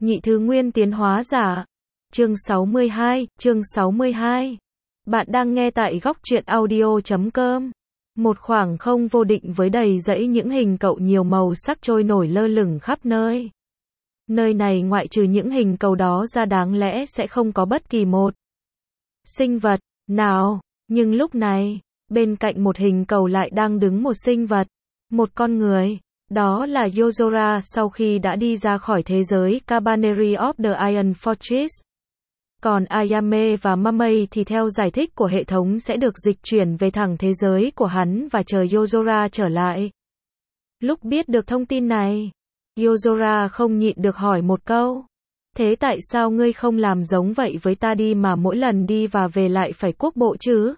Nhị thứ nguyên tiến hóa giả. Chương 62. Bạn đang nghe tại góc truyện audio.com. Một khoảng không vô định với đầy dãy những hình cầu nhiều màu sắc trôi nổi lơ lửng khắp nơi. Nơi này ngoại trừ những hình cầu đó ra đáng lẽ sẽ không có bất kỳ một sinh vật nào, nhưng lúc này, bên cạnh một hình cầu lại đang đứng một sinh vật, một con người. Đó là Yozora sau khi đã đi ra khỏi thế giới Cabaneri of the Iron Fortress. Còn Ayame và Mamei thì theo giải thích của hệ thống sẽ được dịch chuyển về thẳng thế giới của hắn và chờ Yozora trở lại. Lúc biết được thông tin này, Yozora không nhịn được hỏi một câu. Thế tại sao ngươi không làm giống vậy với ta đi mà mỗi lần đi và về lại phải quốc bộ chứ?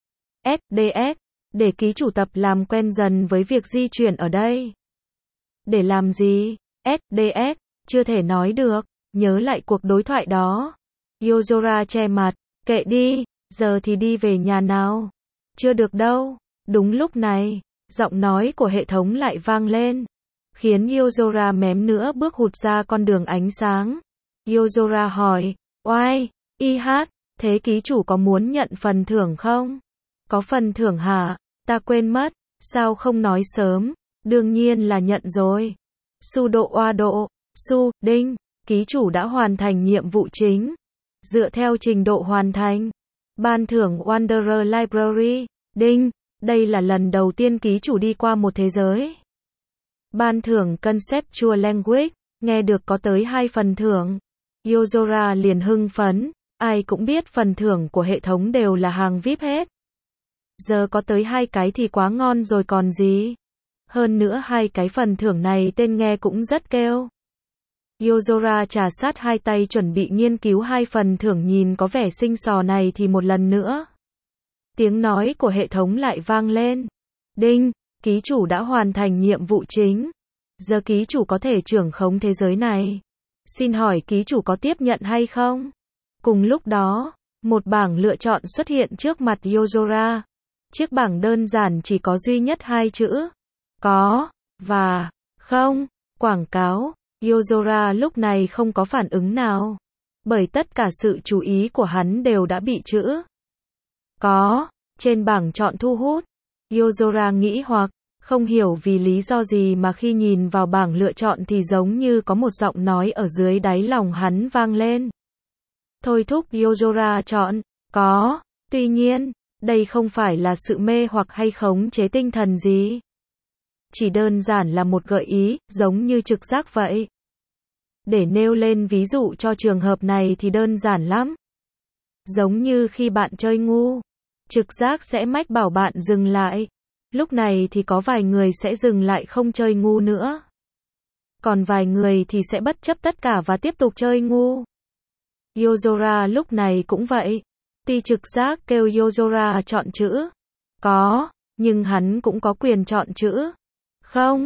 SDS, để ký chủ tập làm quen dần với việc di chuyển ở đây. Để làm gì? SDS, chưa thể nói được, nhớ lại cuộc đối thoại đó. Yozora che mặt, kệ đi, giờ thì đi về nhà nào. Chưa được đâu. Đúng lúc này, giọng nói của hệ thống lại vang lên, khiến Yozora mém nữa bước hụt ra con đường ánh sáng. Yozora hỏi, oai, IH, thế ký chủ có muốn nhận phần thưởng không? Có phần thưởng hả? Ta quên mất, sao không nói sớm? Đương nhiên là nhận rồi. Su độ oa độ, su, đinh, ký chủ đã hoàn thành nhiệm vụ chính. Dựa theo trình độ hoàn thành, ban thưởng Wanderer Library, đinh, đây là lần đầu tiên ký chủ đi qua một thế giới. Ban thưởng Conceptual Language, nghe được có tới 2 phần thưởng. Yozora liền hưng phấn, ai cũng biết phần thưởng của hệ thống đều là hàng VIP hết. Giờ có tới 2 cái thì quá ngon rồi còn gì. Hơn nữa 2 cái phần thưởng này tên nghe cũng rất kêu. Yozora trà sát 2 tay chuẩn bị nghiên cứu 2 phần thưởng nhìn có vẻ xinh xò này thì một lần nữa. Tiếng nói của hệ thống lại vang lên. Đinh, ký chủ đã hoàn thành nhiệm vụ chính. Giờ ký chủ có thể trưởng khống thế giới này. Xin hỏi ký chủ có tiếp nhận hay không? Cùng lúc đó, một bảng lựa chọn xuất hiện trước mặt Yozora. Chiếc bảng đơn giản chỉ có duy nhất 2 chữ. Có, và, không, quảng cáo. Yozora lúc này không có phản ứng nào. Bởi tất cả sự chú ý của hắn đều đã bị chữ có trên bảng chọn thu hút. Yozora nghĩ hoặc, không hiểu vì lý do gì mà khi nhìn vào bảng lựa chọn thì giống như có một giọng nói ở dưới đáy lòng hắn vang lên. Thôi thúc Yozora chọn có, tuy nhiên, đây không phải là sự mê hoặc hay khống chế tinh thần gì. Chỉ đơn giản là một gợi ý, giống như trực giác vậy. Để nêu lên ví dụ cho trường hợp này thì đơn giản lắm. Giống như khi bạn chơi ngu, trực giác sẽ mách bảo bạn dừng lại. Lúc này thì có vài người sẽ dừng lại không chơi ngu nữa. Còn vài người thì sẽ bất chấp tất cả và tiếp tục chơi ngu. Yozora lúc này cũng vậy. Tuy trực giác kêu Yozora chọn chữ có, nhưng hắn cũng có quyền chọn chữ không,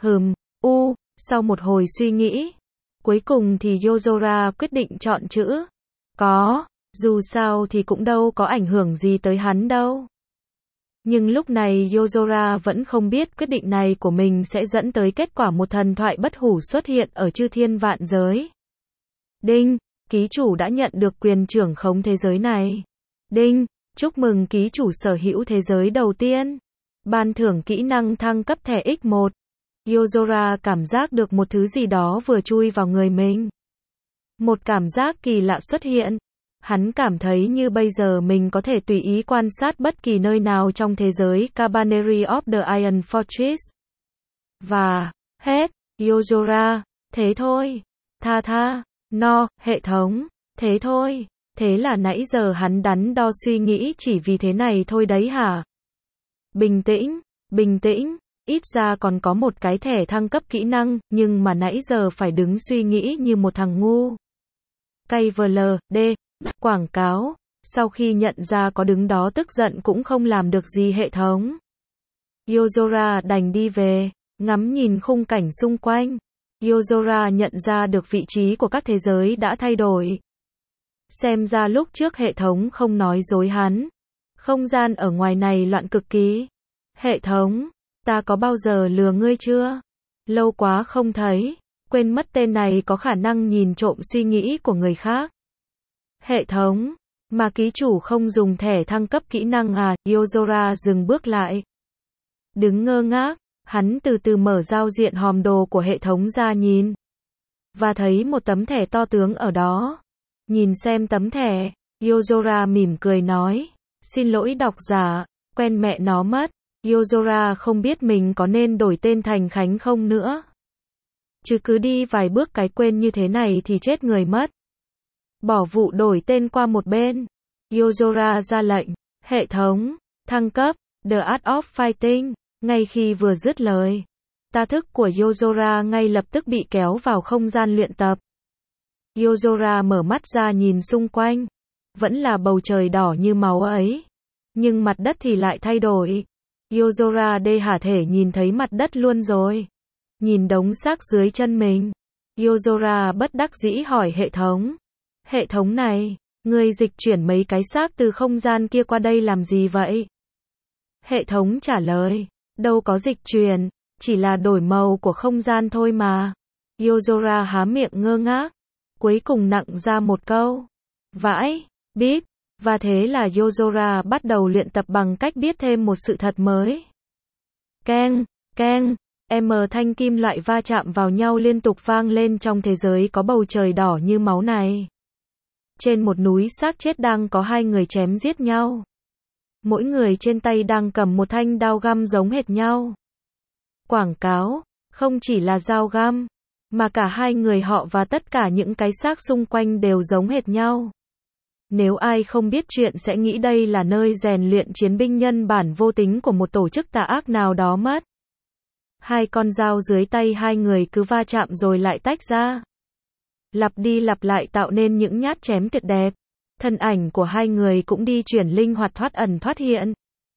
sau một hồi suy nghĩ, cuối cùng thì Yozora quyết định chọn chữ có, dù sao thì cũng đâu có ảnh hưởng gì tới hắn đâu. Nhưng lúc này Yozora vẫn không biết quyết định này của mình sẽ dẫn tới kết quả một thần thoại bất hủ xuất hiện ở chư thiên vạn giới. Đinh, ký chủ đã nhận được quyền trưởng khống thế giới này. Đinh, chúc mừng ký chủ sở hữu thế giới đầu tiên. Ban thưởng kỹ năng thăng cấp thẻ X1. Yozora cảm giác được một thứ gì đó vừa chui vào người mình. Một cảm giác kỳ lạ xuất hiện. Hắn cảm thấy như bây giờ mình có thể tùy ý quan sát bất kỳ nơi nào trong thế giới Cabaneri of the Iron Fortress. Và, hết, Yozora, thế thôi. Hệ thống, thế thôi. Thế là nãy giờ hắn đắn đo suy nghĩ chỉ vì thế này thôi đấy hả? Bình tĩnh, ít ra còn có một cái thẻ thăng cấp kỹ năng, nhưng mà nãy giờ phải đứng suy nghĩ như một thằng ngu. KVLD, quảng cáo, sau khi nhận ra có đứng đó tức giận cũng không làm được gì hệ thống. Yozora đành đi về, ngắm nhìn khung cảnh xung quanh. Yozora nhận ra được vị trí của các thế giới đã thay đổi. Xem ra lúc trước hệ thống không nói dối hắn. Không gian ở ngoài này loạn cực kỳ. Hệ thống, ta có bao giờ lừa ngươi chưa? Lâu quá không thấy, quên mất tên này có khả năng nhìn trộm suy nghĩ của người khác. Hệ thống, mà ký chủ không dùng thẻ thăng cấp kỹ năng à? Yozora dừng bước lại. Đứng ngơ ngác, hắn từ từ mở giao diện hòm đồ của hệ thống ra nhìn. Và thấy một tấm thẻ to tướng ở đó. Nhìn xem tấm thẻ, Yozora mỉm cười nói. Xin lỗi độc giả, quen mẹ nó mất. Yozora không biết mình có nên đổi tên thành Khánh không nữa. Chứ cứ đi vài bước cái quên như thế này thì chết người mất. Bỏ vụ đổi tên qua một bên. Yozora ra lệnh. Hệ thống, thăng cấp, The Art of Fighting. Ngay khi vừa dứt lời, ta thức của Yozora ngay lập tức bị kéo vào không gian luyện tập. Yozora mở mắt ra nhìn xung quanh. Vẫn là bầu trời đỏ như máu ấy. Nhưng mặt đất thì lại thay đổi. Yozora đê hả thể nhìn thấy mặt đất luôn rồi. Nhìn đống xác dưới chân mình. Yozora bất đắc dĩ hỏi hệ thống. Hệ thống này, ngươi dịch chuyển mấy cái xác từ không gian kia qua đây làm gì vậy? Hệ thống trả lời. Đâu có dịch chuyển, chỉ là đổi màu của không gian thôi mà. Yozora há miệng ngơ ngác. Cuối cùng nặng ra một câu. Vãi, bíp. Và thế là Yozora bắt đầu luyện tập bằng cách biết thêm một sự thật mới. Keng, keng, thanh kim loại va chạm vào nhau liên tục vang lên trong thế giới có bầu trời đỏ như máu này. Trên một núi xác chết đang có hai người chém giết nhau. Mỗi người trên tay đang cầm một thanh dao găm giống hệt nhau. Quảng cáo, không chỉ là dao găm, mà cả hai người họ và tất cả những cái xác xung quanh đều giống hệt nhau. Nếu ai không biết chuyện sẽ nghĩ đây là nơi rèn luyện chiến binh nhân bản vô tính của một tổ chức tà ác nào đó mất. Hai con dao dưới tay hai người cứ va chạm rồi lại tách ra. Lặp đi lặp lại tạo nên những nhát chém tuyệt đẹp. Thân ảnh của hai người cũng đi chuyển linh hoạt thoát ẩn thoát hiện.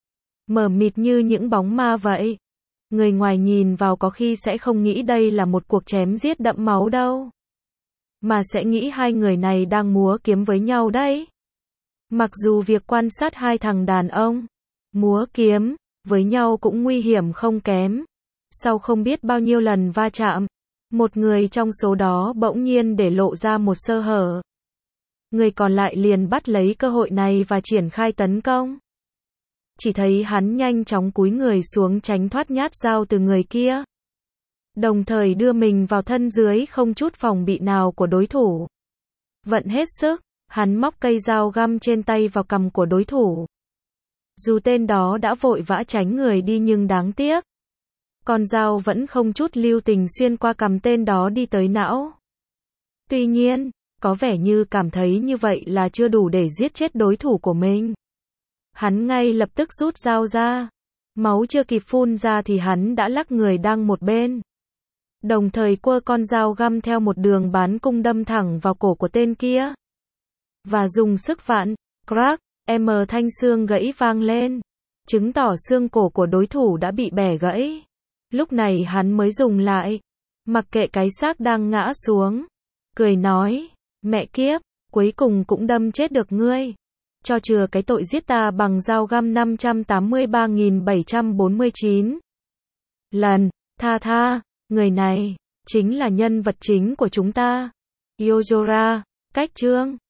Mờ mịt như những bóng ma vậy. Người ngoài nhìn vào có khi sẽ không nghĩ đây là một cuộc chém giết đẫm máu đâu. Mà sẽ nghĩ hai người này đang múa kiếm với nhau đấy. Mặc dù việc quan sát hai thằng đàn ông múa kiếm với nhau cũng nguy hiểm không kém. Sau không biết bao nhiêu lần va chạm, một người trong số đó bỗng nhiên để lộ ra một sơ hở. Người còn lại liền bắt lấy cơ hội này và triển khai tấn công. Chỉ thấy hắn nhanh chóng cúi người xuống tránh thoát nhát dao từ người kia. Đồng thời đưa mình vào thân dưới không chút phòng bị nào của đối thủ. Vận hết sức, hắn móc cây dao găm trên tay vào cằm của đối thủ. Dù tên đó đã vội vã tránh người đi nhưng đáng tiếc. Con dao vẫn không chút lưu tình xuyên qua cằm tên đó đi tới não. Tuy nhiên, có vẻ như cảm thấy như vậy là chưa đủ để giết chết đối thủ của mình. Hắn ngay lập tức rút dao ra. Máu chưa kịp phun ra thì hắn đã lắc người đang một bên. Đồng thời quơ con dao găm theo một đường bán cung đâm thẳng vào cổ của tên kia. Và dùng sức vặn, crack, thanh xương gãy vang lên. Chứng tỏ xương cổ của đối thủ đã bị bẻ gãy. Lúc này hắn mới dùng lại. Mặc kệ cái xác đang ngã xuống. Cười nói, mẹ kiếp, cuối cùng cũng đâm chết được ngươi. Cho chừa cái tội giết ta bằng dao găm 583.749 lần, tha, người này, chính là nhân vật chính của chúng ta. Yozora, cách chương.